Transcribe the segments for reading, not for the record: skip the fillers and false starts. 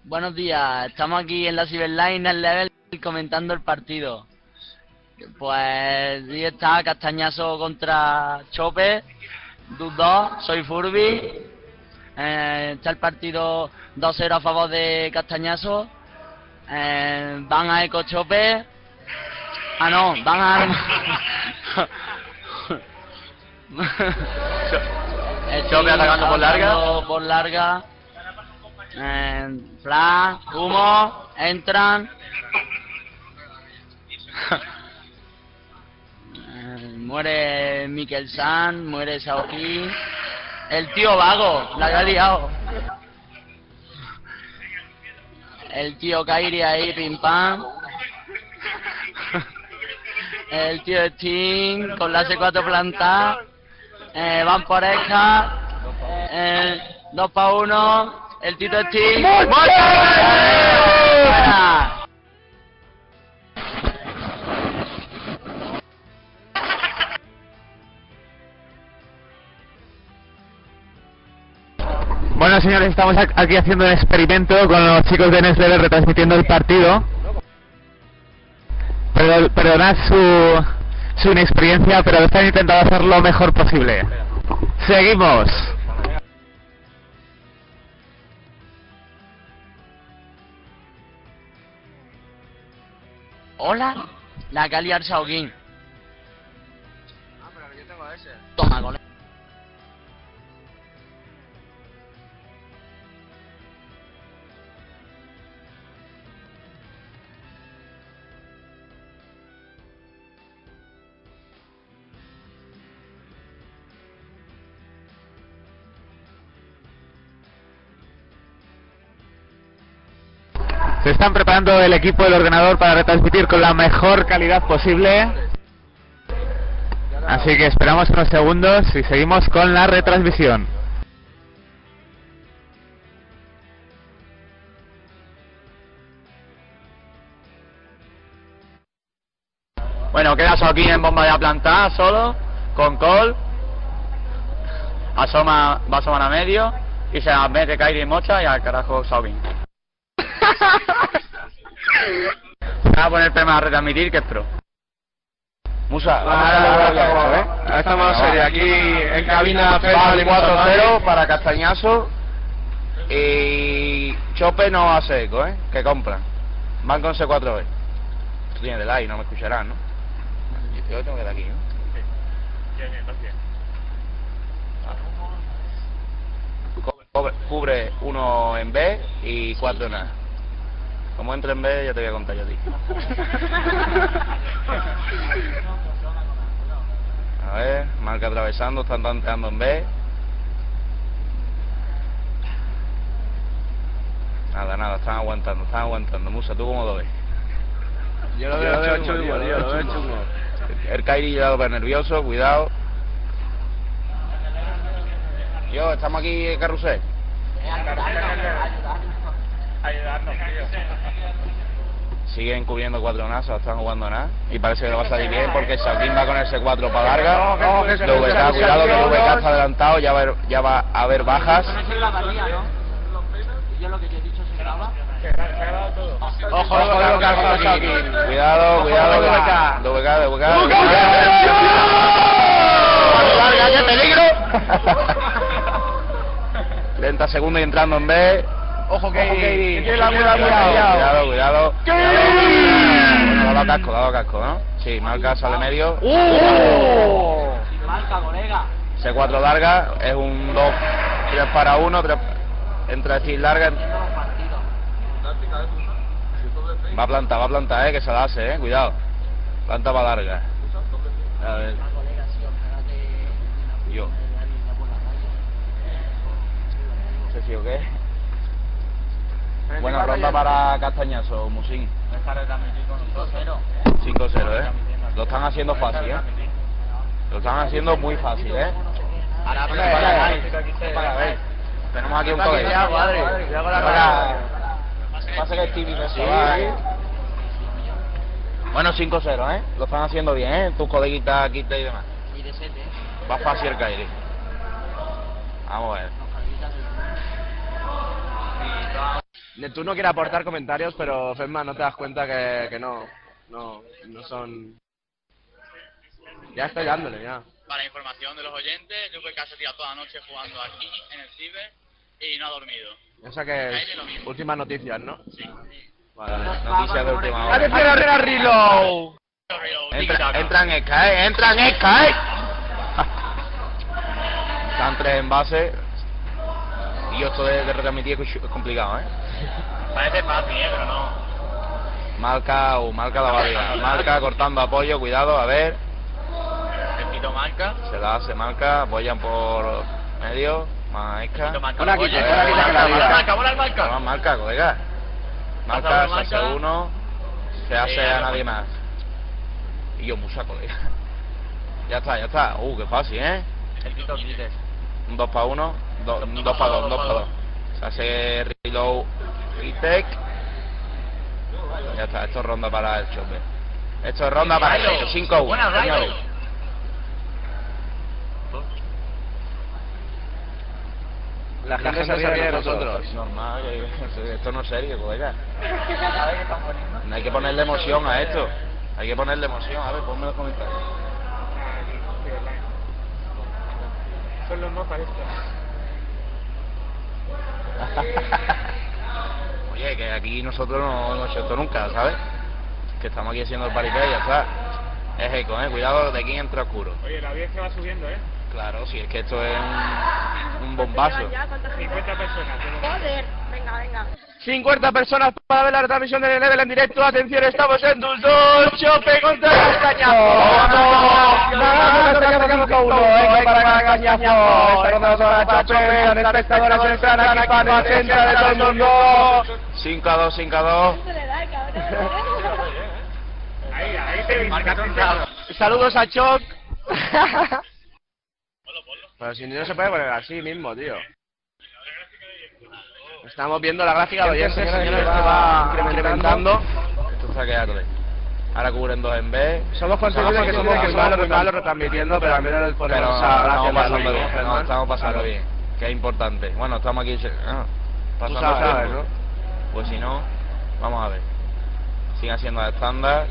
Buenos días, estamos aquí en la Cyberline al Level comentando el partido. Pues ahí está Castañazo contra Chope, Dud 2, soy Furby. Está el partido 2-0 a favor de Castañazo. Van a Eco Chope. Ah, no, van a... Chope atacando por larga. Por larga. Flash, humo, entran. Muere Mikel San, muere Saoki. El tío vago, la que ha liado. El tío Kairi ahí, pim pam. El tío Sting con la C4 plantada. Van por Esca. 2 para 1. El Tito Sting. Bueno, señores, estamos aquí haciendo un experimento con los chicos de Next Level retransmitiendo el partido. Perdonad su inexperiencia, pero están intentando hacer lo mejor posible. Seguimos. Hola, la que ha liado Saokin. Ah, pero yo tengo ese. Toma, colega. Se están preparando el equipo del ordenador para retransmitir con la mejor calidad posible. Así que esperamos unos segundos y seguimos con la retransmisión. Bueno, queda aquí en bomba ya plantada, solo, con Cole. Va a asomar a medio y se la mete Kairi y Mocha y al carajo Saubin. Va a poner tema a retransmitir que es pro. Musa, estamos en serie aquí en cabina Federal 4-0 para Castañazo y Chope no hace eco, que compran. Van con C4B. Tú tienes delay, no me escucharás, ¿no? Yo tengo que ir aquí, ¿no? Cubre uno en B y 4 en A. Como entre en B ya te voy a contar yo a ti. A ver, marca atravesando, están tanteando en B. Nada, están aguantando. Musa, ¿tú cómo lo ves? Yo lo veo chungo. El Kairi ya lo ve nervioso, cuidado. Estamos aquí en carrusel. Ayudarnos, tío. Siguen cubriendo 4 NASA, están jugando nada. Y parece que lo va a salir bien porque Shaquín va con el C4 para larga. WK, cuidado que WK está adelantado, ya va a haber bajas. Ojo, cuidado, WK. ¡Larga, qué peligro! 30 segundos y entrando en B. Ojo, Kairi. Cuidado. Bueno, le ha dado casco, ¿no? Sí, marca, sale medio. Marca, colega. C4 larga, es un 2, 3 para 1, 3, entra decir larga. Va a plantar, que se la hace, cuidado. Planta para larga. A ver. Yo. No sé si o qué. Buena ronda para Castañazo, Musín. 5-0, Lo están haciendo fácil, Lo están haciendo muy fácil, Tenemos aquí un toque. Pasa que el Tibi me sube. Bueno, 5-0, Lo están haciendo bien, Tus coleguitas, Quita y demás. Va fácil el Kairi. Vamos a ver. Neptune no quiere aportar comentarios, pero Fedman, no te das cuenta que no son... Ya estoy dándole, ya. Para información de los oyentes, VK se tira toda la noche jugando aquí, en el Ciber, y no ha dormido. O sea que es últimas noticias, ¿no? Sí. Vale. Noticias de última hora. ¡Atención a Reload! Entran Sky, entran Sky. Están 3 envases. Y yo esto de retransmitir es complicado, ¿eh? Parece fácil, pero no. Marca la válida. Marca cortando apoyo, cuidado, a ver. El Pito marca. Se la hace marca, apoyan por medio. Más Esca. Una quita, Más marca, colega. Marca, se hace uno. Se hace a nadie más. Y yo musa, colega. Ya está. Qué fácil, ¿eh? El Pito quites. Un 2 para 1. 2 para 2. Se hace reload y tech. Ya está, esto es ronda para el Chope. Esto es ronda para el Chope. 5-1, señores. La gente se ríe de nosotros. Normal, esto no es serio, colega. No hay que ponerle emoción a esto. Hay que ponerle emoción. A ver, ponme los comentarios. Son los mapas estos. Oye, que aquí nosotros no hemos hecho esto nunca, ¿sabes? Que estamos aquí haciendo el paripé y ya está. Es eco, cuidado, de aquí entra oscuro. Oye, la audiencia va subiendo, Claro, si es que esto es un bombazo. 50 personas. Joder, venga. 50 personas para ver la retransmisión de Level en directo. Atención, estamos en 2-2. Chope contra Castañazo. ¡Vamos! 5-1, para Castañazo. Esta ronda para Chope. Los espectadores entran aquí para el centro de todo el mundo. 5-2. Ahí te marca Saludos a Choc. Pero si no se puede poner así mismo, tío. Estamos viendo la gráfica de oyentes, señores, que va incrementando. Esto está quedando. Ahora cubren 2 en B. Somos conscientes de que somos malos retransmitiendo, pero al menos por Pero esa estamos pasando bien. Que es importante. Bueno, estamos aquí pasando sabes, bien. ¿no? Pues si no, vamos a ver. Sigue haciendo el estándar.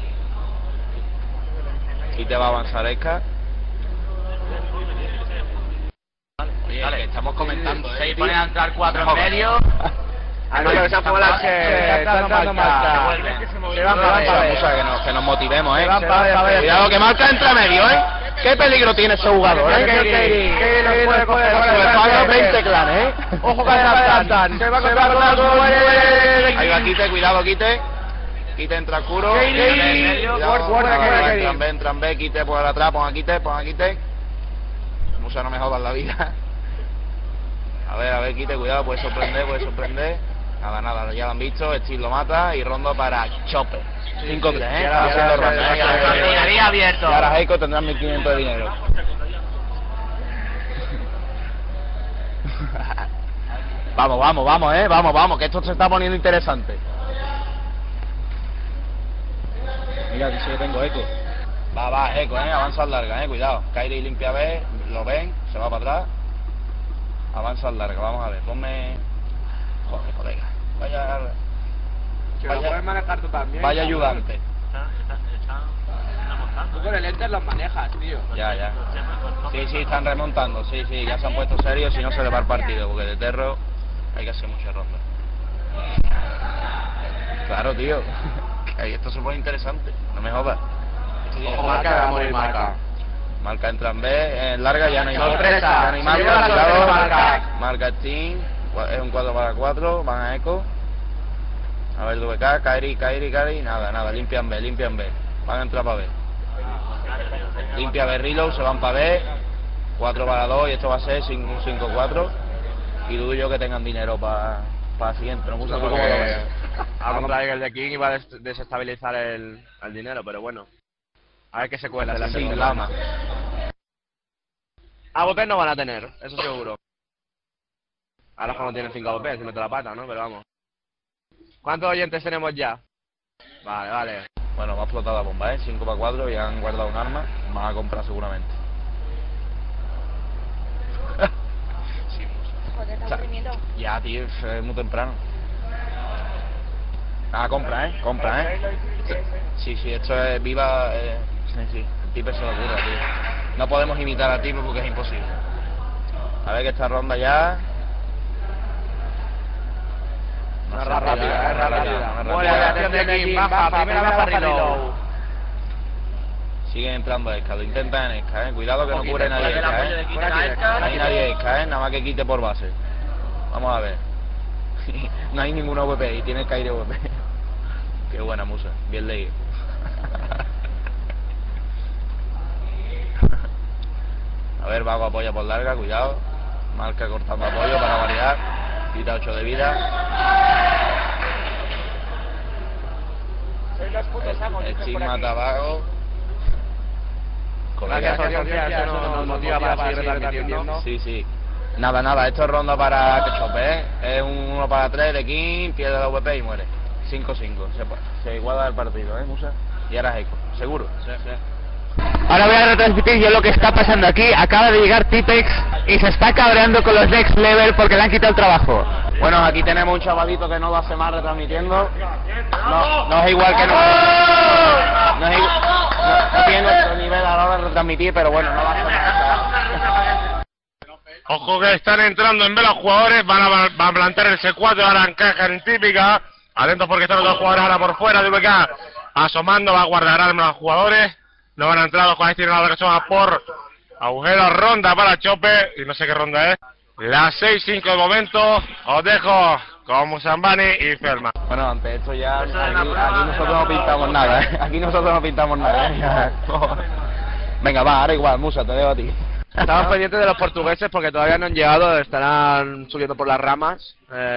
Y te va a avanzar Esca. Oye, que estamos comentando, Se ponen a entrar 4 en medio. Que se han jugado la se está dando marca. Se van para ver. que nos motivemos, Se van para ver. Cuidado que marca entre medio, Qué peligro tiene ese jugador, Que no puede coger. Paga 20 clanes, Ojo que adelantan. Se va a contar todo. Ahí va Quite, cuidado Quite. Quite entra oscuro. Entran B, Quite por atrás, ponga Quite. Musa, no me jodas la vida. A ver, Quite, cuidado, puede sorprender. Nada, ya lo han visto. Steel lo mata y Rondo para Chopper. 5-3, haciendo ronda. Abierto. Y ahora Heiko tendrá 1.500 de dinero. Vamos, que esto se está poniendo interesante. Mira, aquí sí que tengo eco. Va, eco, avanza al larga, cuidado. Kairi limpia B, lo ven, se va para atrás. Avanza al larga, vamos a ver, ponme... Joder, colega. Puedes manejar tú también. Vaya ayudante. Tú con el Enter los manejas, tío. Ya. Sí, están remontando, sí, ya se han puesto serios, si no se le va el partido, porque de Terro hay que hacer mucha ronda. Claro, tío. Ahí esto se pone interesante, no me jodas. Marca entra en B, en larga ya no hay marca. Marca Steam, es un 4-4, van a Eco. A ver, VK, Kairi, nada, limpian B. Van a entrar para B. Limpia B, reload, se van para B. 4-2 y esto va a ser 5-4. Y dudo yo que tengan dinero para el siguiente, no mucho como a comprar el de King y va a desestabilizar el dinero, pero bueno. A ver qué se cuela. Sin lama. AWP no van a tener, eso seguro. Ahora cuando tienen 5 AWP, se mete la pata, ¿no? Pero vamos. ¿Cuántos oyentes tenemos ya? Vale. Bueno, va a explotar la bomba, 5-4 y han guardado un arma. Van a comprar seguramente. Joder, está aburrimiento. Ya, tío, es muy temprano. Ah, compra, compra, Sí, esto es viva. Sí, Tipe se lo ocurre, tío. No podemos imitar a Tipe porque es imposible. A ver que esta ronda ya. No es rápida. Buena acción de King, baja, primera baja Reload. Siguen entrando Esca, lo intentan en Esca, Cuidado que no cubre nadie Esca, No hay nadie Esca, nada más que quite por base. Vamos a ver. No hay ninguna VP y tiene Kairi VP. Qué buena musa, bien leído. A ver, Vago apoya por larga, cuidado. Marca cortando apoyo para variar. Quita 8 de vida. El mata a Vago. Gracias, audiencia, eso nos motiva para seguir retransmitiendo. Sí. Nada, esto es ronda para que chope, Es un 1 para 3 de King, pierde la VP y muere. 5-5. Se iguala el partido, Musa. Y ahora es Eco, seguro. Sí. Ahora voy a retransmitir yo lo que está pasando aquí. Acaba de llegar Tipex y se está cabreando con los Next Level porque le han quitado el trabajo. Bueno, aquí tenemos un chavalito que no lo hace más retransmitiendo. No es igual que no tiene nuestro nivel a la hora de retransmitir, pero bueno, no lo hace más. Ojo que están entrando en B los jugadores, van a plantar el C4, ahora encaja en típica. Atentos porque están los dos jugadores ahora por fuera de VK asomando, va a guardar armas a los jugadores. No van a entrar los jugadores, tienen la que asoma por agujero, ronda para Chope, y no sé qué ronda es. La 6-5 de momento, os dejo con Musambani y Ferma. Bueno, ante esto ya, aquí nosotros no pintamos nada, Aquí nosotros no pintamos nada, Venga, va, ahora igual, Musa, te dejo a ti. Estamos pendientes de los portugueses porque todavía no han llegado, estarán subiendo por las ramas.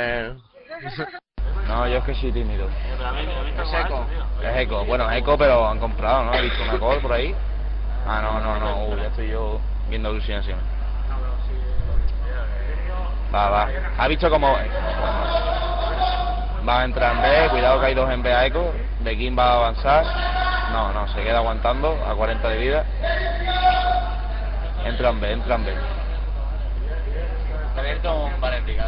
No, yo es que soy tímido. Es Eco. Es Eco, bueno, es Eco, pero han comprado, ¿no? He visto una call por ahí. Ah, no, ya estoy yo viendo alucinaciones. Va. ¿Ha visto cómo? Va a entrar en B, cuidado que hay dos en B a Eco. De King va a avanzar. No, se queda aguantando a 40 de vida. Entra en B. Abierto un Valentica.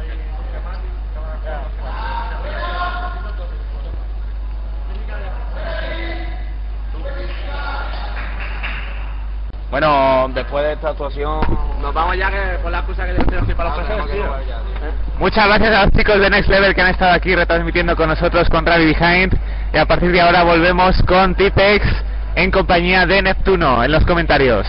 Bueno, después de esta actuación... Nos vamos ya que por la excusa que tenemos que ir para los paseos, tío. Muchas gracias a los chicos de Next Level que han estado aquí retransmitiendo con nosotros con Rally Behind. Y a partir de ahora volvemos con Tipex en compañía de Neptuno en los comentarios.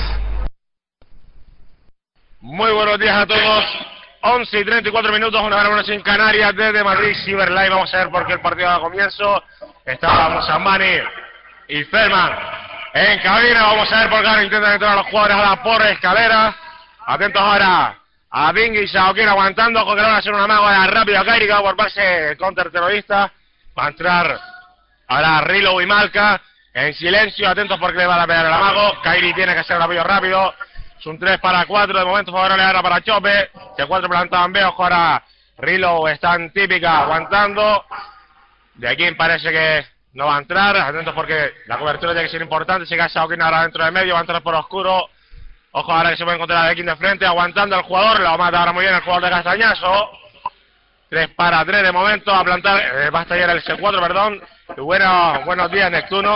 Muy buenos días a todos. 11 y 34 minutos, una hora menos en Canarias, desde Madrid Cyber Live. Vamos a ver por qué el partido da comienzo. Estábamos Musambani y Ferman en cabina. Vamos a ver por qué ahora intentan entrar a los jugadores a la por escalera. Atentos ahora a Bing y Shaokin aguantando, con que van a hacer una maga rápida Kairi, que va por base counterterrorista. Va a entrar ahora Rilo y Malka en silencio, atentos porque le van a pegar el amago. Kairi tiene que hacer un apoyo rápido. Es un 3 para 4, de momento favorable ahora para Chope. C4 plantado en B, ojo ahora Rilo está en típica aguantando. De aquí parece que no va a entrar, atentos porque la cobertura tiene que ser importante. Se queda Shaokin ahora dentro de medio, va a entrar por oscuro. Ojo ahora que se puede encontrar a Dekin de frente, aguantando al jugador, lo mata ahora muy bien el jugador de Castañazo. 3 para 3 de momento, a plantar, va a estallar el C4, perdón. Y buenos días, Neptuno.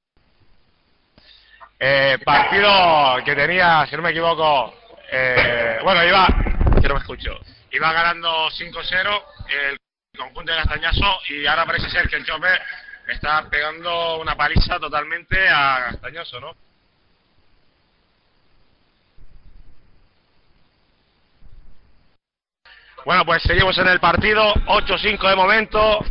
Partido que tenía, si no me equivoco, iba, que no me escucho, iba ganando 5-0 el conjunto de Castañazo y ahora parece ser que el Chope está pegando una paliza totalmente a Castañazo, ¿no? Bueno, pues seguimos en el partido, 8-5 de momento.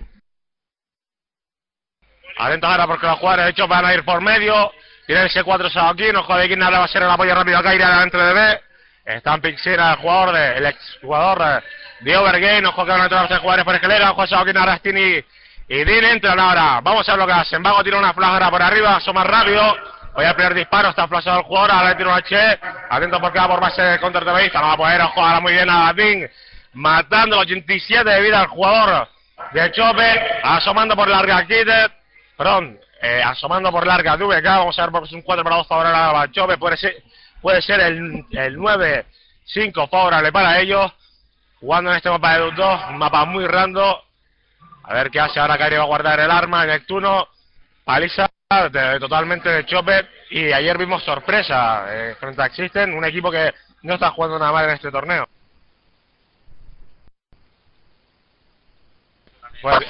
Atentos ahora porque los jugadores de Chope van a ir por medio. Tiene el C4 Shaokin, ojo de King, ahora va a ser el apoyo rápido a Kairi dentro de B. Está en Pixera el jugador, el exjugador de Overgame, ojo que van a entrar los 3 jugadores por escalera, ojo a Shaokin, ahora Stini y Dean entran ahora. Vamos a ver lo que hacen. Vago tira una flagra por arriba, asoma rápido. Voy a primer disparo, está flashado el jugador, ahora le tira un H. Atento porque va por base de counterterrorista, no va a poder, ojo ahora muy bien a Dean. Matando los 87 de vida al jugador de Chope, asomando por larga Kitet, asomando por larga DVK. Vamos a ver porque es un 4 para 2 favorable a Chope, puede ser el 9-5 favorable para ellos, jugando en este mapa de 2, un mapa muy random. A ver qué hace ahora. Kairi va a guardar el arma. Neptuno, paliza totalmente de Chopper. Y ayer vimos sorpresa frente a Existen, un equipo que no está jugando nada mal en este torneo. Pues,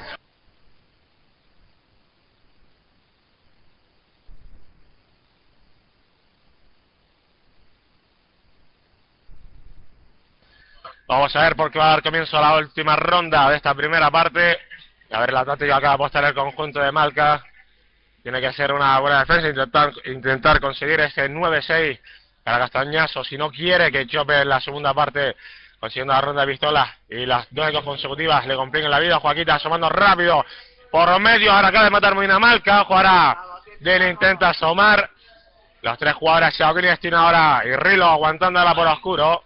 vamos a ver por qué va a dar comienzo a la última ronda de esta primera parte. A ver, la táctica acaba de apostar el conjunto de Malca. Tiene que ser una buena defensa, intentar conseguir ese 9-6 para Castañazo. Si no quiere que Chope en la segunda parte, consiguiendo la ronda de pistolas y las 2 consecutivas, le compliquen la vida. Joaquita asomando rápido por medio. Ahora acaba de matar muy bien a Malca. Ojo ahora, Dele intenta asomar. Los 3 jugadores, Xiaoquín y Destino ahora. Y Rilo aguantándola por oscuro.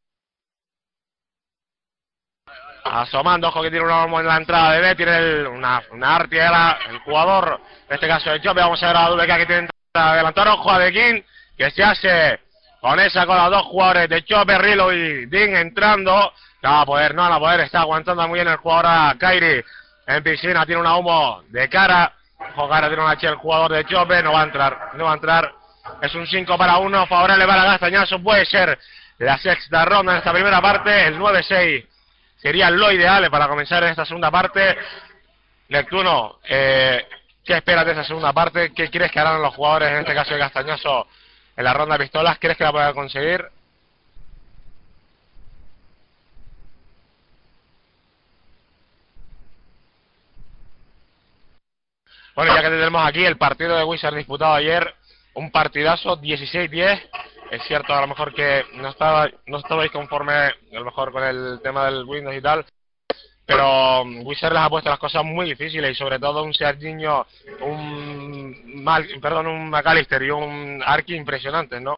Asomando, ojo que tiene un homo en la entrada de B, tiene una artiera, el jugador, en este caso de Chope. Vamos a ver a WK que tiene que adelantar, ojo a Dekin, que se hace con esa con los 2 jugadores de Chope, Rilo y Ding entrando. No va a poder, está aguantando muy bien el jugador a Kairi en piscina, tiene una humo de cara. Ojo que ahora tiene una H el jugador de Chope, no va a entrar. Es un 5-1, favorable para Castañazo, puede ser la sexta ronda en esta primera parte, el 9-6. Sería lo ideal para comenzar en esta segunda parte. Neptuno, ¿qué esperas de esa segunda parte? ¿Qué crees que harán los jugadores, en este caso de Castañazo, en la ronda de pistolas? ¿Crees que la puedan conseguir? Bueno, ya que tenemos aquí el partido de Wizard disputado ayer, un partidazo, 16-10. Es cierto, a lo mejor que no estabais conforme, a lo mejor con el tema del Windows y tal, pero Wizard les ha puesto las cosas muy difíciles y sobre todo un Serginho, un McAllister y un Arki impresionantes, ¿no?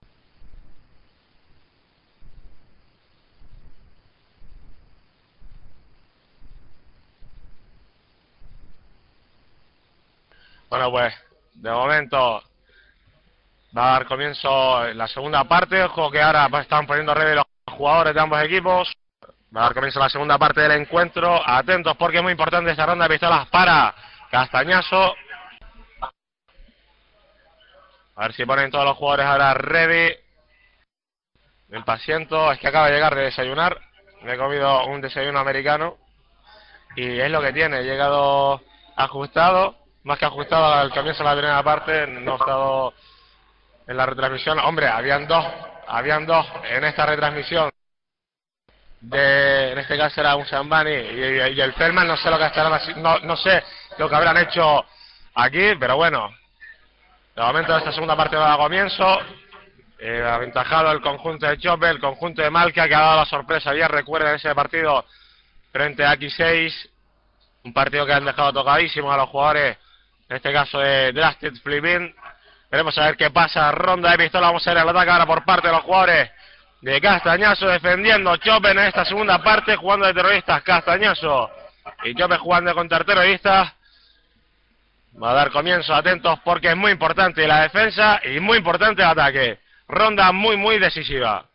Bueno, pues, de momento va a dar comienzo la segunda parte. Ojo que ahora están poniendo redes los jugadores de ambos equipos. Va a dar comienzo la segunda parte del encuentro. Atentos porque es muy importante esta ronda de pistolas para Castañazo. A ver si ponen todos los jugadores ahora ready. Me impaciento, es que acaba de llegar de desayunar. Me he comido un desayuno americano. Y es lo que tiene, he llegado ajustado. Más que ajustado al comienzo de la primera parte. No he estado en la retransmisión. Hombre, habían dos en esta retransmisión. En este caso era un Sambani y el Feldman. No sé lo que estarán, no sé lo que habrán hecho aquí, pero bueno, de momento esta segunda parte va a comienzo. Aventajado el conjunto de Chope, el conjunto de Malca, que ha dado la sorpresa ayer. Recuerden ese partido frente a X6, un partido que han dejado tocadísimos a los jugadores, en este caso de Drasted Flipin. Veremos a ver qué pasa. Ronda de pistola, vamos a ver el ataque ahora por parte de los jugadores de Castañazo, defendiendo Chope en esta segunda parte, jugando de terroristas Castañazo y Chope jugando de contraterroristas. Va a dar comienzo, atentos porque es muy importante la defensa y muy importante el ataque. Ronda muy decisiva.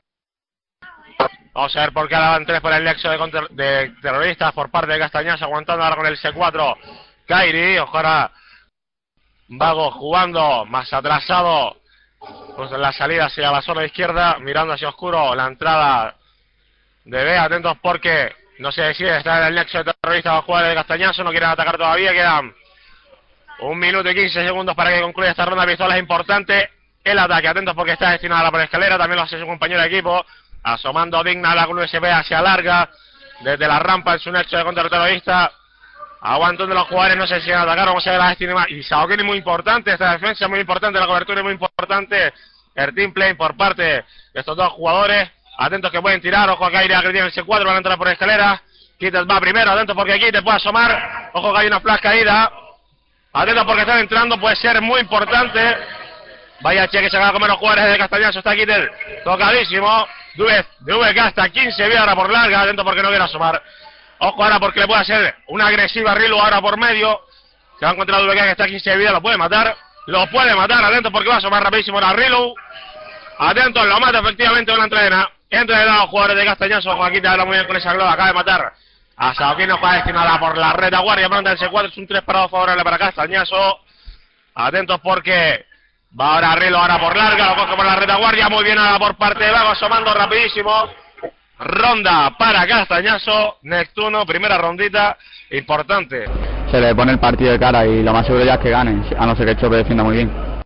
Vamos a ver por qué ahora van 3 por el nexo de terroristas por parte de Castañazo, aguantando ahora con el C4 Kairi. Ojo ahora Vago jugando más atrasado, pues en la salida hacia la zona izquierda, mirando hacia oscuro la entrada de B. Atentos porque no se decide estar en el nexo de terroristas los jugadores de Castañazo, no quieren atacar todavía, quedan 1 minuto y 15 segundos para que concluya esta ronda de pistolas. Es importante el ataque, atentos porque está destinada a la por escalera, también lo hace su compañero de equipo, asomando digna la USB hacia larga, desde la rampa en su nexo de contraterrorista, aguantando los jugadores, no se deciden atacar. Vamos a ver la estima y Xiaoquín, muy importante esta defensa, muy importante la cobertura, muy importante el team play por parte de estos dos jugadores. Atentos que pueden tirar, ojo a Kairi que tiene el C4, van a entrar por escalera. Kittel va primero, atentos porque aquí te puede asomar, ojo que hay una flash caída. Atentos porque están entrando, puede ser muy importante. Vaya cheque se van a comer los jugadores de Castañazo, está Kittel tocadísimo. DVK hasta 15 vía ahora por larga, atento porque no quiere asomar. Ojo ahora porque le puede hacer una agresiva Rilo ahora por medio. Se va a encontrar DVK que está a 15 de vida, lo puede matar, atento porque va a asomar rapidísimo ahora Rilo. Atentos, lo mata efectivamente una entrena. Entra de los jugadores de Castañazo. Joaquín te habla muy bien con esa globa, acaba de matar A Saoquín no juega destinada por la retaguardia. Planta el C4, es un 3 para 2 favorable para Castañaso. Atentos porque va ahora Rilo, ahora por larga, lo coge por la retaguardia. Muy bien ahora por parte de Vago, asomando rapidísimo. Ronda para Castañaso. Neptuno, primera rondita importante. Se le pone el partido de cara y lo más seguro ya es que gane, a no ser que Chope defienda muy bien.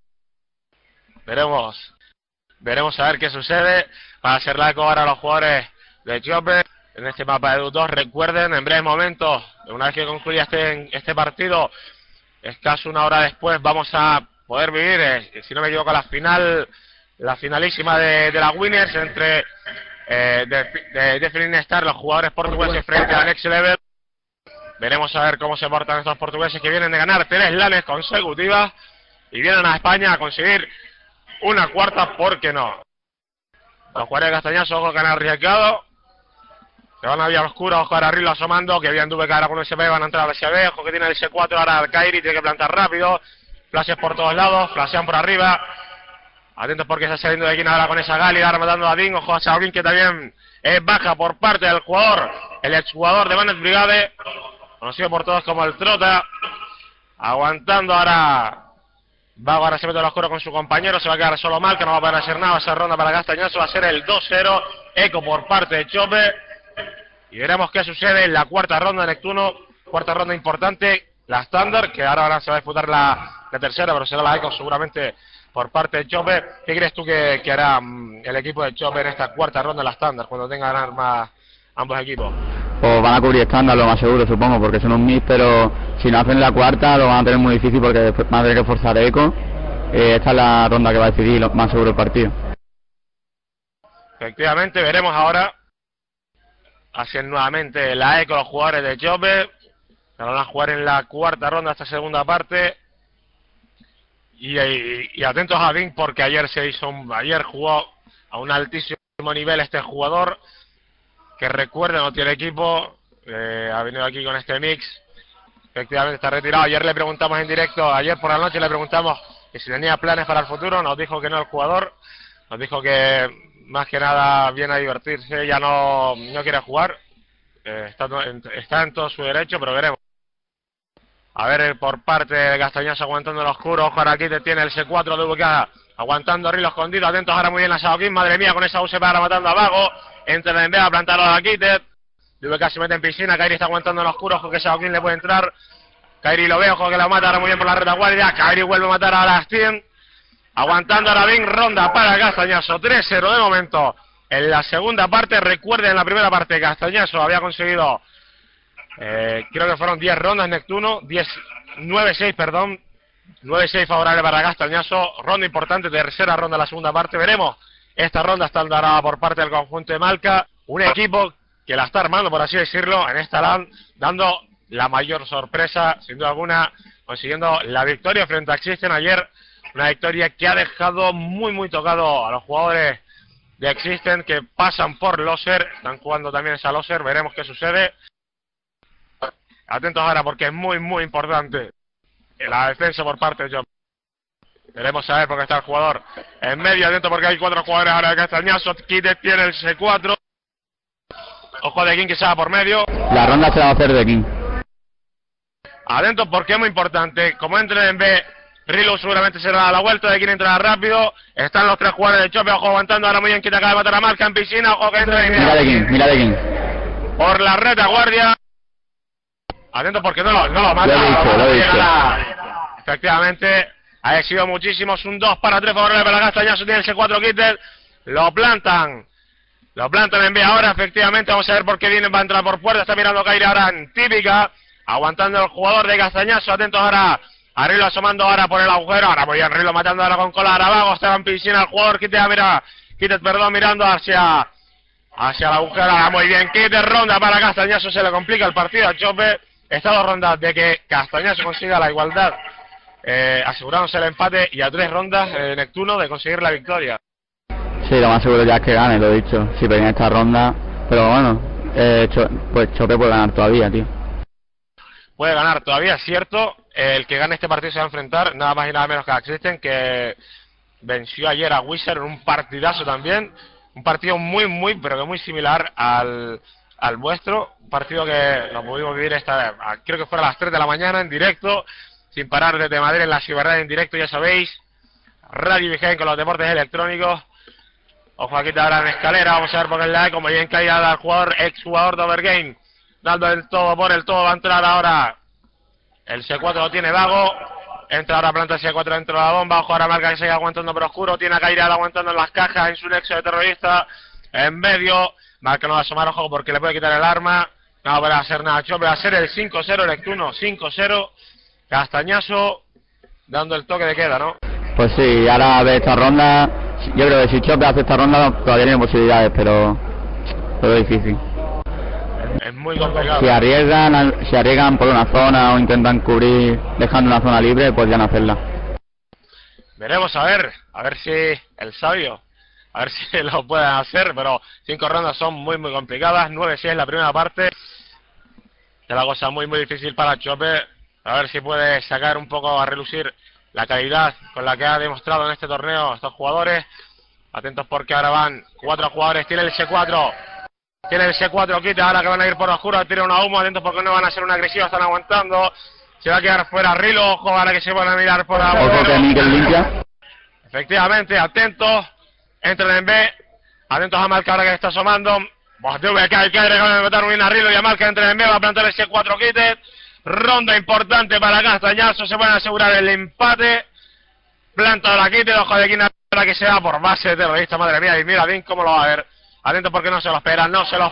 Veremos a ver qué sucede. Para hacer la eco ahora a los jugadores de Chope en este mapa de U2. Recuerden, en breves momentos, una vez que concluya este partido, escaso una hora después, vamos a poder vivir, si no me equivoco, la finalísima de la Winners entre de Defining Star, los jugadores portugueses frente a Next Level. Veremos a ver cómo se portan estos portugueses que vienen de ganar 3 lanes consecutivas y vienen a España a conseguir una cuarta, ¿por qué no? Los jugadores de Castañaso, ojo que han arriesgado. Se van a vía oscura, ojo ahora Rilo asomando, que bien Dube ahora con el SP, van a entrar al SB, ojo que tiene el S4, ahora el Kairi, tiene que plantar rápido. Flashes por todos lados, flashean por arriba. Atentos porque está saliendo de aquí ahora con esa Gali, ahora matando a Ding, ojo a Shaolin que también es baja por parte del jugador, el exjugador de Banet Brigade, conocido por todos como el Trota. Aguantando ahora Vago, ahora se mete al oscuro con su compañero, se va a quedar solo mal, que no va a poder hacer nada. Esa ronda para Castañaso va a ser el 2-0, eco por parte de Chope. Y veremos qué sucede en la cuarta ronda de Neptuno, cuarta ronda importante, la estándar, que ahora se va a disputar la tercera, pero será la eco seguramente por parte de Chope. ¿Qué crees tú que hará el equipo de Chope en esta cuarta ronda de la estándar, cuando tengan armas ambos equipos? Pues van a cubrir estándar, lo más seguro, supongo, porque son un mix, pero si no hacen la cuarta lo van a tener muy difícil porque van a tener que forzar eco. Esta es la ronda que va a decidir lo más seguro el partido. Efectivamente, veremos ahora. Hacen nuevamente la eco los jugadores de Chope. Van a jugar en la cuarta ronda esta segunda parte. Y atentos a Ding porque ayer jugó a un altísimo nivel este jugador. Que recuerden, no tiene equipo, ha venido aquí con este mix, efectivamente está retirado. Ayer le preguntamos en directo, ayer por la noche le preguntamos que si tenía planes para el futuro, nos dijo que no el jugador, nos dijo que más que nada viene a divertirse, ya no quiere jugar, está en todo su derecho, pero veremos. A ver por parte de Castañaso aguantando el oscuro, ojo aquí te tiene el C4 de VK, aguantando Rilo escondido, atentos ahora muy bien a Saoquín, madre mía con esa UC para matando a Vago. Entra en B a plantarlo a Kitet. DVK se mete en piscina. Kairi está aguantando en oscuro. Ojo que Saoquín le puede entrar. Kairi lo ve. Ojo que la mata ahora muy bien por la retaguardia. Kairi vuelve a matar a Lastin. Aguantando ahora bien. Ronda para Castañaso. 3-0 de momento. En la segunda parte. Recuerden, en la primera parte Castañaso había conseguido. Creo que fueron 10 rondas Neptuno. 9-6, perdón. 9-6 favorable para Castañaso. Ronda importante. Tercera ronda de la segunda parte. Veremos. Esta ronda está darada por parte del conjunto de Malca, un equipo que la está armando, por así decirlo, en esta LAN, dando la mayor sorpresa, sin duda alguna, consiguiendo la victoria frente a Existen ayer, una victoria que ha dejado muy tocado a los jugadores de Existen que pasan por Loser, están jugando también esa Loser, veremos qué sucede. Atentos ahora porque es muy importante la defensa por parte de John. Veremos a ver porque está el jugador en medio, atento porque hay 4 jugadores ahora de Castañaso. Kitet tiene el C4. Ojo de King que se va por medio. La ronda se va a hacer de King. Atentos porque es muy importante. Como entren en B, Rilo seguramente se da la vuelta. De King entrará rápido. Están los 3 jugadores de Chope. Ojo aguantando ahora muy bien. Quita acaba de matar a Marca en piscina. Ojo que entra en Mira de King. Por la retaguardia. Atentos porque no lo mata. Lo he dicho. Efectivamente. Ha sido muchísimos, un 2 para 3 favorable para Castañaso, tiene el C4 Kitter, lo plantan en B ahora, efectivamente, vamos a ver por qué viene, va a entrar por puerta, está mirando Kairi ahora en típica, aguantando el jugador de Castañaso, atentos ahora, a Rilo asomando ahora por el agujero, ahora muy bien, Rilo matando ahora con cola, ahora Vago, está en piscina el jugador, Kitter mirando hacia el agujero, ahora muy bien, Kitter, ronda para Castañaso, se le complica el partido a Chope, está 2 rondas de que Castañaso consiga la igualdad. Asegurándose el empate y a 3 rondas Neptuno de conseguir la victoria. Sí, lo más seguro ya es que gane, lo he dicho. Si venía esta ronda, pero bueno, pues Chope puede ganar todavía, tío. Puede ganar todavía, es cierto. El que gane este partido se va a enfrentar nada más y nada menos que a Existen, que venció ayer a Wizard en un partidazo también. Un partido pero que muy similar al al vuestro. Un partido que lo pudimos vivir esta vez, creo que fuera a las 3 de la mañana en directo, sin parar desde Madrid en la Ciberradio en directo, ya sabéis. Radio Vigén con los deportes electrónicos. Ojo aquí ahora en escalera, vamos a ver por qué la como bien caída al jugador, exjugador de Overgame, dando el todo por el todo, va a entrar ahora el C4, lo tiene Vago, entra ahora planta el C4 dentro de la bomba, ojo ahora marca que sigue aguantando por oscuro, tiene a Kairal aguantando en las cajas en su nexo de terrorista, en medio, marca no va a asomar, ojo porque le puede quitar el arma, no va a hacer nada, Chope va a ser el 5-0 Neptuno, 5-0, Castañazo dando el toque de queda, ¿no? Pues sí, ahora a ver esta ronda, yo creo que si Chope hace esta ronda todavía tiene posibilidades, pero es difícil. Es muy complicado. Si arriesgan por una zona o intentan cubrir dejando una zona libre, pues ya no hacerla. Veremos a ver si el sabio, a ver si lo pueden hacer, pero 5 rondas son muy complicadas, 9-6 la primera parte, es la cosa muy difícil para Chope, a ver si puede sacar un poco a relucir la calidad con la que ha demostrado en este torneo estos jugadores. Atentos porque ahora van 4 jugadores, tiene el C4, quita, ahora que van a ir por oscuro, tira una humo, atentos porque no van a ser una agresiva, están aguantando, se va a quedar fuera Rilo, ojo ahora que se van a mirar por abajo. Efectivamente, atentos, entran en B, atentos a Malca ahora que está asomando, DVK y Caire van a meter bien a Rilo y a Malca entran en B, va a plantar el C4 Kitted. Ronda importante para Castañazo, se van a asegurar el empate. Planta la Kitted, ojo de Quina que se va por base de terrorista, madre mía, y mira bien cómo lo va a ver. Atento porque no se lo espera,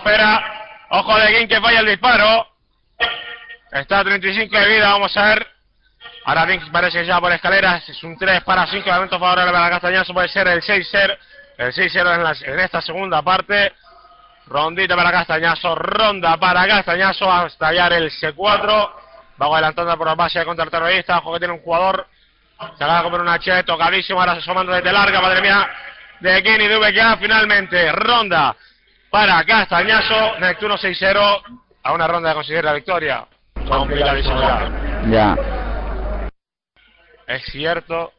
Ojo de Gin que falla el disparo. Está a 35 de vida, vamos a ver. Ahora Gin parece que ya por escaleras, es un 3 para 5, elemento favorable para Castañazo, puede ser el 6-0. El 6-0 en esta segunda parte. Rondita para Castañazo, ronda para Castañazo, a estallar el C4. Va adelantando por la base contra el terrorista, ojo que tiene un jugador. Se acaba de comer una H, tocadísimo, ahora asomando desde larga, madre mía, de Kini de VK, finalmente, ronda para Castañazo, Neptuno 6-0, a una ronda de conseguir la victoria. Complicadísimo ya. Ya. Es cierto.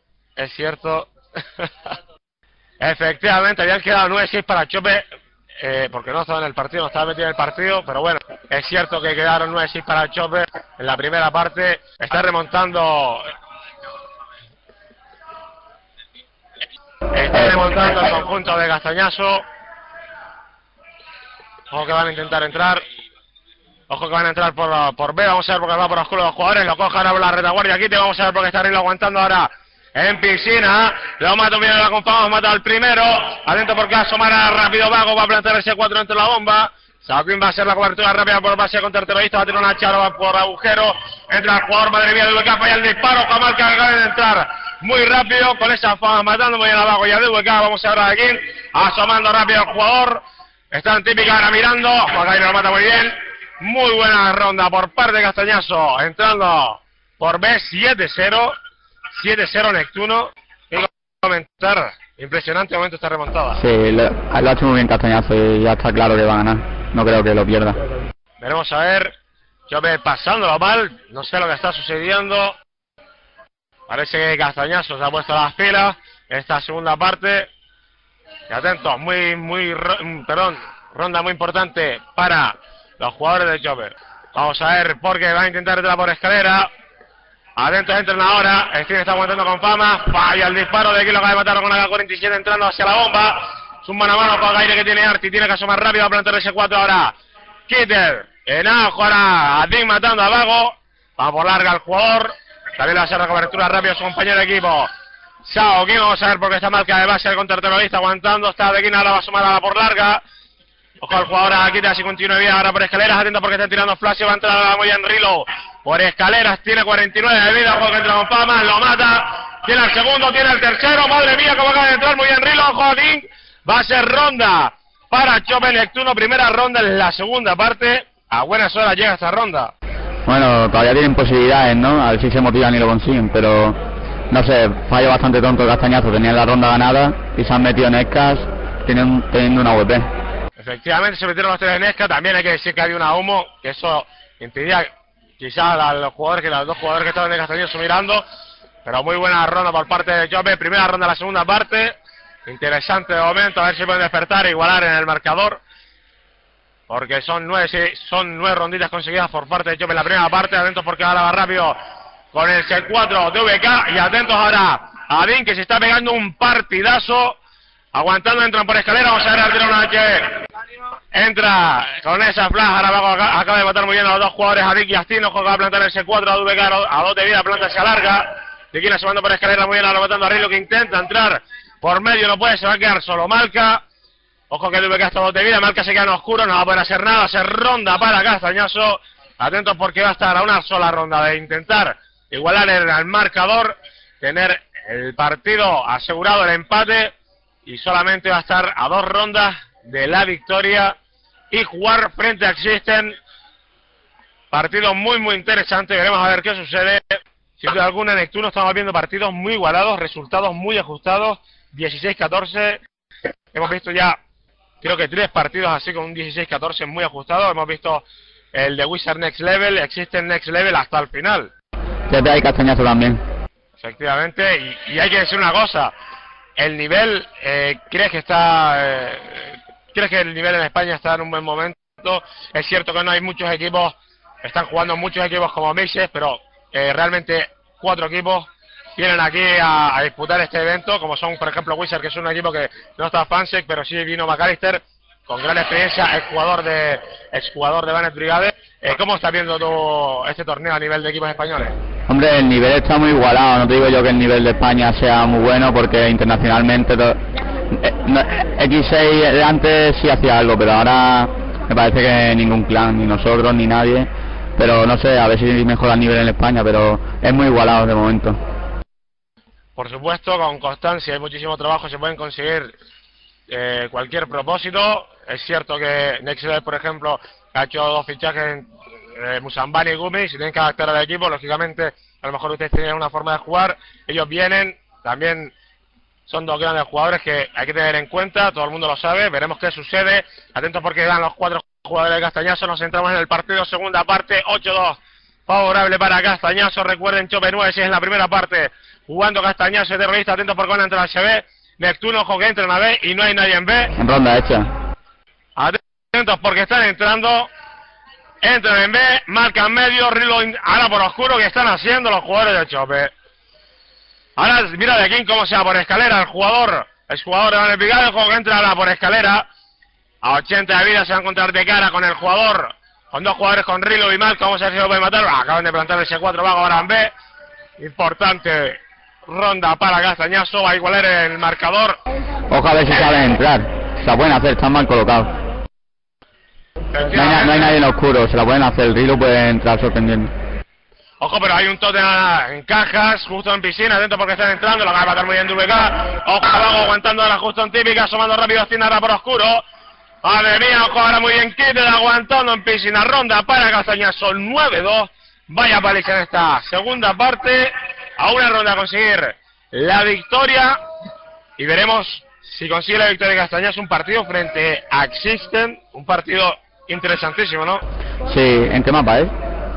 Efectivamente, habían quedado 9-6 para Chope, porque no estaba en el partido, no estaba metido en el partido, pero bueno, es cierto que quedaron 9-6 para Chope en la primera parte, está remontando el conjunto de Castañazo. Ojo que van a intentar entrar. Ojo que van a entrar por B. Vamos a ver porque va por oscuro los jugadores. Lo cojan ahora la retaguardia aquí. Vamos a ver porque está Rilo aguantando ahora en piscina. Lo mata bien la confamos. Mata al primero. Atento porque asomará rápido Vago. Va a plantar el C4 dentro de la bomba. Saquin va a ser la cobertura rápida por base contra el terrorista. Va a tener una charo por agujero. Entra el jugador. Madre mía, de VK falla el disparo. Jamal que acaba de entrar muy rápido. Con esa fama matando muy bien a Vago y a DVK. Vamos a ver aquí. Asomando rápido el jugador. Están típica ahora mirando. Acá lo mata muy bien. Muy buena ronda por parte de Castañazo. Entrando por B, 7-0. 7-0 Neptuno. Quiero comentar. Impresionante momento esta remontada. Sí, lo ha hecho muy bien Castañazo y ya está claro que va a ganar. No creo que lo pierda. Veremos a ver. Chope pasándolo mal. No sé lo que está sucediendo. Parece que Castañazo se ha puesto las pilas en esta segunda parte. Y atentos, ronda muy importante para los jugadores de Chopper. Vamos a ver porque va a intentar entrar por escalera. Atentos, entran ahora. Steve está aguantando con fama. Falla el disparo de Kilo que va a matar con la K-47 entrando hacia la bomba. Es un mano a mano con Gaire que tiene Arti. Tiene que asomar rápido a plantar ese 4 ahora. Kitted. En ajo ahora. Adin matando a Vago. Va por larga el jugador. También va a hacer la cobertura rápida a su compañero de equipo. Sao Kim, vamos a ver porque está marca de base el contraterrorista aguantando. Está de Kina, ahora va a asomar a la por larga. Ojo al jugador a Kitted, así continúa bien ahora por escaleras. Atento porque están tirando flash. Va a entrar muy bien Rilo. Por escaleras, tiene 49 de vida, juego que entra con fama, lo mata, tiene el segundo, tiene el tercero, madre mía, como acaba de entrar muy bien Rilo, Jodín, va a ser ronda para Chope Neptuno, primera ronda en la segunda parte, a buenas horas llega esta ronda. Bueno, todavía tienen posibilidades, ¿no? A ver si se motivan y lo consiguen, pero no sé, fallo bastante tonto Castañazo, tenían la ronda ganada y se han metido en Escas teniendo una VP. Efectivamente, se metieron los tres en Escas, también hay que decir que había una humo, que eso impedía quizás a los jugadores, que los dos jugadores que estaban de Castañazo mirando, pero muy buena ronda por parte de Chope, primera ronda de la segunda parte, interesante de momento, a ver si pueden despertar e igualar en el marcador, porque son 9 ronditas conseguidas por parte de Chope en la primera parte. Atentos porque ahora va rápido con el C4 de VK, y atentos ahora a Dean, que se está pegando un partidazo, aguantando, entran por escalera. Vamos a ver al tiro una que entra con esa flash. Ahora acaba de matar muy bien a los dos jugadores, a Dick y a Stino, que va a plantar el C4 a VK a 2 de vida, planta se alarga. Diquina se manda por escalera muy bien, ahora matando a Rilo, que intenta entrar por medio, no puede, se va a quedar solo Malca. Ojo que DVK está a 2 de vida, Malca se queda en oscuro, no va a poder hacer nada, se ronda para Castañazo. Atentos porque va a estar a una sola ronda de intentar igualar el marcador, tener el partido asegurado, el empate, y solamente va a estar a 2 rondas de la victoria y jugar frente a Existen. Partido muy interesante, veremos a ver qué sucede. Sin duda alguna, en Neptuno estamos viendo partidos muy igualados, resultados muy ajustados, 16-14. Hemos visto ya, creo que 3 partidos así con un 16-14 muy ajustado. Hemos visto el de Wizard Next Level, Existen Next Level hasta el final. TP hay Castañazo también. Efectivamente, y hay que decir una cosa, el nivel, ¿crees que el nivel en España está en un buen momento? Es cierto que no hay muchos equipos, están jugando muchos equipos como Mises, pero realmente 4 equipos vienen aquí a disputar este evento, como son por ejemplo Wizard, que es un equipo que no está Fansec, pero sí vino McAllister, con gran experiencia, exjugador de Banet Brigade. ¿Cómo estás viendo tú este torneo a nivel de equipos españoles? Hombre, el nivel está muy igualado, no te digo yo que el nivel de España sea muy bueno, porque internacionalmente X6 antes sí hacía algo, pero ahora me parece que ningún clan, ni nosotros, ni nadie, pero no sé, a ver si mejora el nivel en España, pero es muy igualado de momento. Por supuesto, con constancia y muchísimo trabajo se pueden conseguir cualquier propósito. Es cierto que Nextlevel, por ejemplo, ha hecho 2 fichajes, Musambani y Gumi, si tienen que adaptar al equipo, lógicamente, a lo mejor ustedes tienen una forma de jugar, ellos vienen, también son 2 grandes jugadores que hay que tener en cuenta, todo el mundo lo sabe, veremos qué sucede, atentos porque dan los 4 jugadores de Castañazo, nos centramos en el partido, segunda parte, 8-2, favorable para Castañazo. Recuerden, Chope 9, si es en la primera parte, jugando Castañazo y Terrorista, atentos porque van a entrar a CB, Neptuno, ojo que entran a B y no hay nadie en B. En ronda hecha. Atentos porque están entrando, entran en B, marcan medio, Rilo ahora por oscuro, que están haciendo los jugadores de Chope. Ahora mira de aquí cómo se va por escalera el jugador de Van Picado, el juego que entra ahora por escalera, a 80 de vida se va a encontrar de cara con el jugador, con 2 jugadores, con Rilo y Malca. Vamos a ver si lo puede matar. Acaban de plantar el C4 bajo ahora en B. Importante ronda para Castañazo, va a igualar el marcador. Ojo a ver si saben entrar, se la pueden hacer, están mal colocados. No hay nadie en oscuro, se la pueden hacer, el Rilo puede entrar sorprendiendo. Ojo, pero hay un tote en cajas, justo en piscina, atento porque están entrando, lo va a matar muy bien VK. Ojo abajo, aguantando ahora justo en típica, asomando rápido a Stina por oscuro. Madre mía, ojo ahora muy bien Kittel, aguantando en piscina, ronda para Castañazo, 9-2. Vaya paliza en esta segunda parte, a una ronda a conseguir la victoria. Y veremos si consigue la victoria de Castañazo, un partido frente a Existen, un partido interesantísimo, ¿no? Sí, ¿en qué mapa es?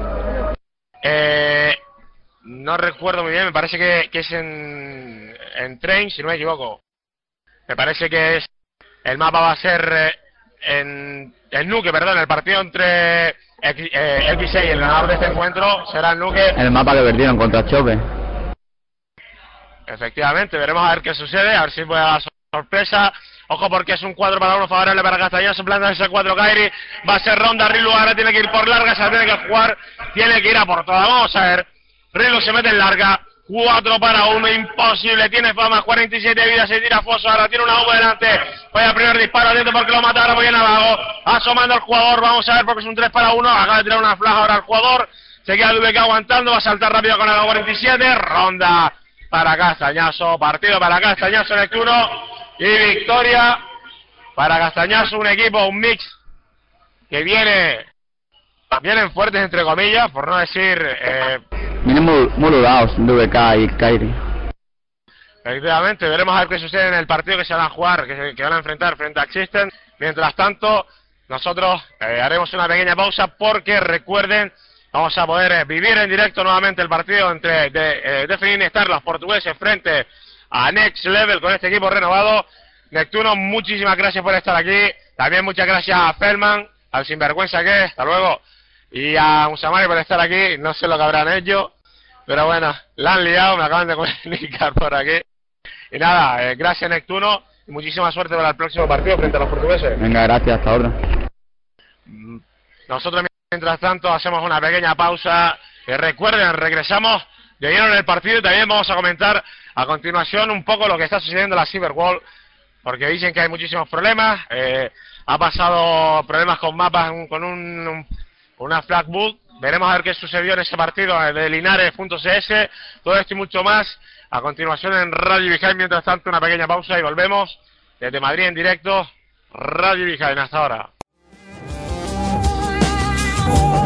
No recuerdo muy bien, me parece que es en Train, si no me equivoco. Me parece que es el mapa va a ser en Nuke, perdón, el partido entre X6 y el ganador de este encuentro será el Nuke. El mapa que perdieron contra Chope. Efectivamente, veremos a ver qué sucede, a ver si puede dar sorpresa. Ojo porque es un 4-1 favorable para Castañazo, planta ese 4 Kairi, va a ser ronda, Rilu ahora tiene que ir por larga, se la tiene que jugar, tiene que ir a por todas. Vamos a ver, Rilu se mete en larga, 4-1, imposible, tiene fama, 47 de vida, se tira Foso, ahora tiene una U delante, vaya primer disparo, atento porque lo mata ahora muy bien abajo, asomando al jugador, vamos a ver porque es un 3-1, acaba de tirar una flash ahora al jugador, se queda DVK aguantando, va a saltar rápido con el 47, ronda para Castañazo, partido para Castañazo en Neptuno. Y victoria para Castañazo, un equipo, un mix que vienen fuertes entre comillas, por no decir vienen muy dudados DVK y Kairi. Efectivamente, veremos a ver qué sucede en el partido que se van a jugar, que van a enfrentar frente a Existen. Mientras tanto, nosotros haremos una pequeña pausa porque recuerden, vamos a poder vivir en directo nuevamente el partido entre Definir y Star, los portugueses, frente a Next Level con este equipo renovado. Neptuno, muchísimas gracias por estar aquí. También muchas gracias a Feldman, al sinvergüenza que es, hasta luego. Y a Musamari por estar aquí, no sé lo que habrán hecho, pero bueno, la han liado, me acaban de comunicar por aquí. Y nada, gracias Neptuno y muchísima suerte para el próximo partido frente a los portugueses. Venga, gracias, hasta ahora. Nosotros mientras tanto hacemos una pequeña pausa. Recuerden, regresamos de lleno en el partido y también vamos a comentar a continuación un poco lo que está sucediendo en la Cyberworld, porque dicen que hay muchísimos problemas. Ha pasado problemas con mapas, con una flag boot. Veremos a ver qué sucedió en ese partido de Linares.cs. Todo esto y mucho más a continuación en Radio Behind. Mientras tanto, una pequeña pausa y volvemos desde Madrid en directo. Radio Behind, hasta ahora.